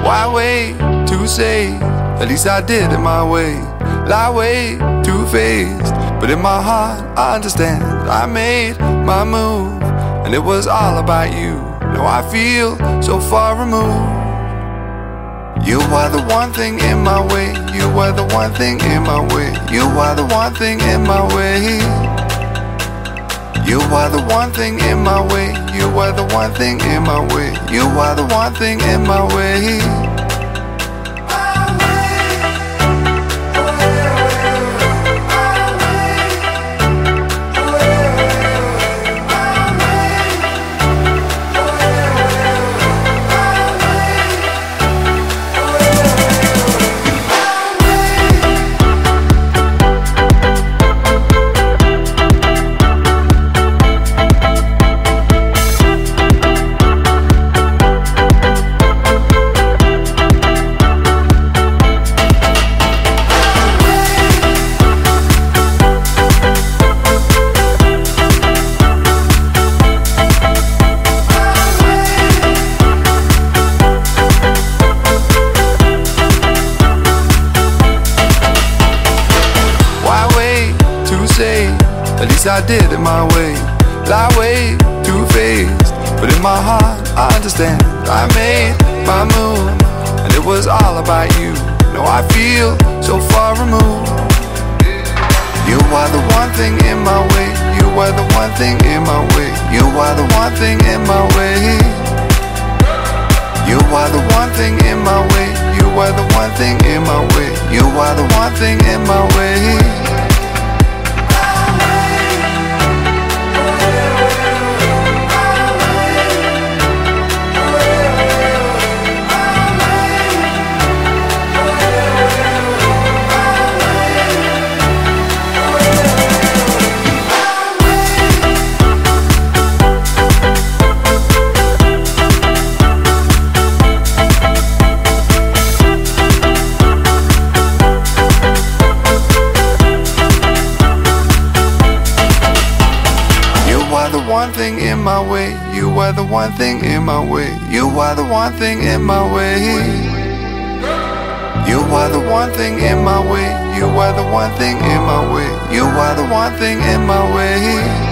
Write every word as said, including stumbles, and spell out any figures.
Why wait to say? At least I did it my way. Lie way too faced, but in my heart I understand. I made my move, and it was all about you. Now I feel so far removed. You are the one thing in my way. You are the one thing in my way. You are the one thing in my way. You are the one thing in my way. You are the one thing in my way. You are the one thing in my way. At least I did it my way. Lie way too faced, but in my heart I understand. I made my move, and it was all about you. Now I feel so far removed. You are the one thing in my way. You are the one thing in my way. You are the one thing in my way. You are the one thing in my way. You are the one thing in my way. You are the one thing in my way. You are the one thing in my way. You are the one thing in my way. You are the one thing in my way. You are the one thing in my way. You are the one thing in my way. You are the one thing in my way.